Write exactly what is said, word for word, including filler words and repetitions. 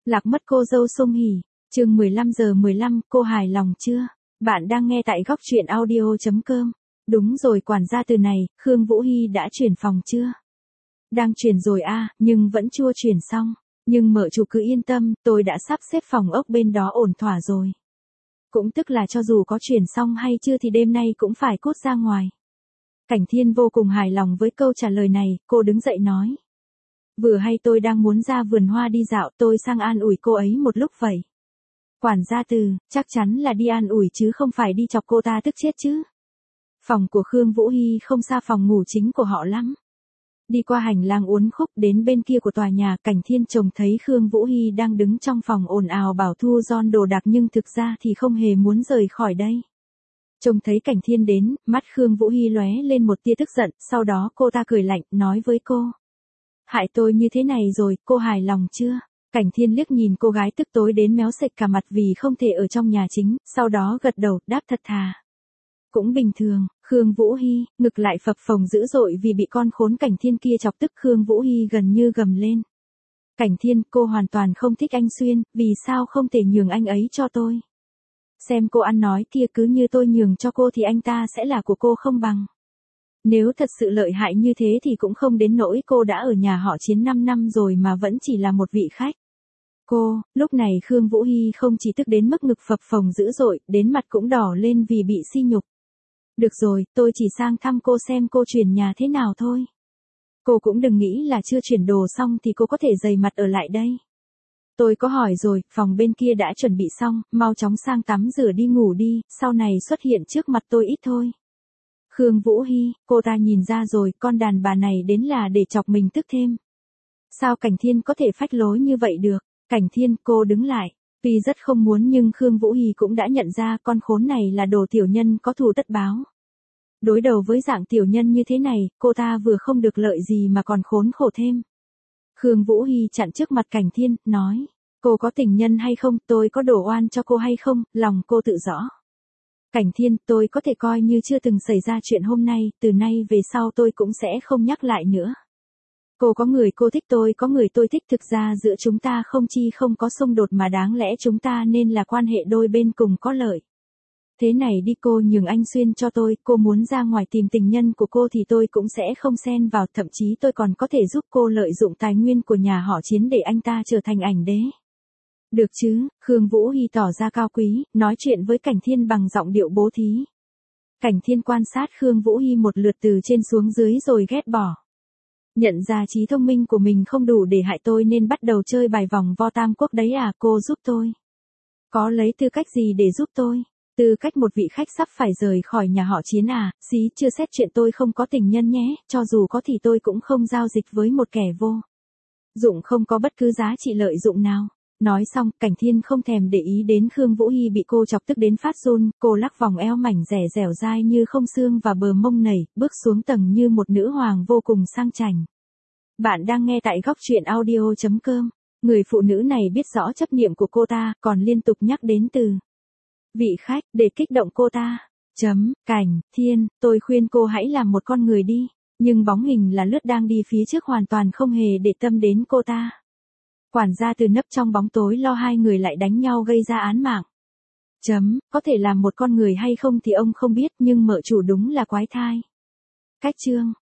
Lạc mất cô dâu Song Hỷ, chương mười lăm giờ mười lăm, cô hài lòng chưa? Bạn đang nghe tại góc truyện audio chấm com. Đúng rồi, quản gia từ này, Khương Vũ Hy đã chuyển phòng chưa? Đang chuyển rồi a, nhưng vẫn chưa chuyển xong. Nhưng mợ chủ cứ yên tâm, tôi đã sắp xếp phòng ốc bên đó ổn thỏa rồi. Cũng tức là cho dù có chuyển xong hay chưa thì đêm nay cũng phải cút ra ngoài. Cảnh Thiên vô cùng hài lòng với câu trả lời này, cô đứng dậy nói. Vừa hay tôi đang muốn ra vườn hoa đi dạo, tôi sang an ủi cô ấy một lúc vậy. Quản gia Từ, chắc chắn là đi an ủi chứ không phải đi chọc cô ta tức chết chứ. Phòng của Khương Vũ Hy không xa phòng ngủ chính của họ lắm. Đi qua hành lang uốn khúc đến bên kia của tòa nhà, Cảnh Thiên trông thấy Khương Vũ Hy đang đứng trong phòng ồn ào bảo thu gom đồ đạc nhưng thực ra thì không hề muốn rời khỏi đây. Trông thấy Cảnh Thiên đến, mắt Khương Vũ Hy lóe lên một tia tức giận, sau đó cô ta cười lạnh, nói với cô. Hại tôi như thế này rồi, cô hài lòng chưa? Cảnh Thiên liếc nhìn cô gái tức tối đến méo sệch cả mặt vì không thể ở trong nhà chính, sau đó gật đầu, đáp thật thà. Cũng bình thường, Khương Vũ Hy, ngực lại phập phồng dữ dội vì bị con khốn Cảnh Thiên kia chọc tức. Khương Vũ Hy gần như gầm lên. Cảnh Thiên, cô hoàn toàn không thích anh Xuyên, vì sao không thể nhường anh ấy cho tôi? Xem cô ăn nói kia, cứ như tôi nhường cho cô thì anh ta sẽ là của cô không bằng. Nếu thật sự lợi hại như thế thì cũng không đến nỗi cô đã ở nhà họ Chiến năm năm rồi mà vẫn chỉ là một vị khách. Cô, lúc này Khương Vũ Hy không chỉ tức đến mức ngực phập phồng dữ dội, đến mặt cũng đỏ lên vì bị sỉ nhục. Được rồi, tôi chỉ sang thăm cô xem cô chuyển nhà thế nào thôi. Cô cũng đừng nghĩ là chưa chuyển đồ xong thì cô có thể dày mặt ở lại đây. Tôi có hỏi rồi, phòng bên kia đã chuẩn bị xong, mau chóng sang tắm rửa đi ngủ đi, sau này xuất hiện trước mặt tôi ít thôi. Khương Vũ Hy, cô ta nhìn ra rồi, con đàn bà này đến là để chọc mình tức thêm. Sao Cảnh Thiên có thể phách lối như vậy được? Cảnh Thiên, cô đứng lại. Tuy rất không muốn nhưng Khương Vũ Hy cũng đã nhận ra con khốn này là đồ tiểu nhân có thù tất báo. Đối đầu với dạng tiểu nhân như thế này, cô ta vừa không được lợi gì mà còn khốn khổ thêm. Khương Vũ Hy chặn trước mặt Cảnh Thiên, nói. Cô có tình nhân hay không, tôi có đổ oan cho cô hay không, lòng cô tự rõ. Cảnh Thiên, tôi có thể coi như chưa từng xảy ra chuyện hôm nay, từ nay về sau tôi cũng sẽ không nhắc lại nữa. Cô có người cô thích, tôi có người tôi thích, thực ra giữa chúng ta không chi không có xung đột mà đáng lẽ chúng ta nên là quan hệ đôi bên cùng có lợi. Thế này đi, cô nhường anh Xuyên cho tôi, cô muốn ra ngoài tìm tình nhân của cô thì tôi cũng sẽ không xen vào, thậm chí tôi còn có thể giúp cô lợi dụng tài nguyên của nhà họ Chiến để anh ta trở thành ảnh đế. Được chứ? Khương Vũ Hy tỏ ra cao quý, nói chuyện với Cảnh Thiên bằng giọng điệu bố thí. Cảnh Thiên quan sát Khương Vũ Hy một lượt từ trên xuống dưới rồi ghét bỏ. Nhận ra trí thông minh của mình không đủ để hại tôi nên bắt đầu chơi bài vòng vo tam quốc đấy à, cô giúp tôi. Có lấy tư cách gì để giúp tôi? Tư cách một vị khách sắp phải rời khỏi nhà họ Chiến à, xí, chưa xét chuyện tôi không có tình nhân nhé, cho dù có thì tôi cũng không giao dịch với một kẻ vô dụng không có bất cứ giá trị lợi dụng nào. Nói xong, Cảnh Thiên không thèm để ý đến Khương Vũ Hy bị cô chọc tức đến phát run, cô lắc vòng eo mảnh dẻ dẻo dai như không xương và bờ mông nảy, bước xuống tầng như một nữ hoàng vô cùng sang chảnh. Bạn đang nghe tại góc truyện audio chấm com. Người phụ nữ này biết rõ chấp niệm của cô ta, còn liên tục nhắc đến từ vị khách để kích động cô ta. Chấm, Cảnh Thiên, tôi khuyên cô hãy làm một con người đi, nhưng bóng hình là lướt đang đi phía trước hoàn toàn không hề để tâm đến cô ta. Quản gia Từ nấp trong bóng tối lo hai người lại đánh nhau gây ra án mạng. Chấm, có thể làm một con người hay không thì ông không biết nhưng mợ chủ đúng là quái thai. Cách chương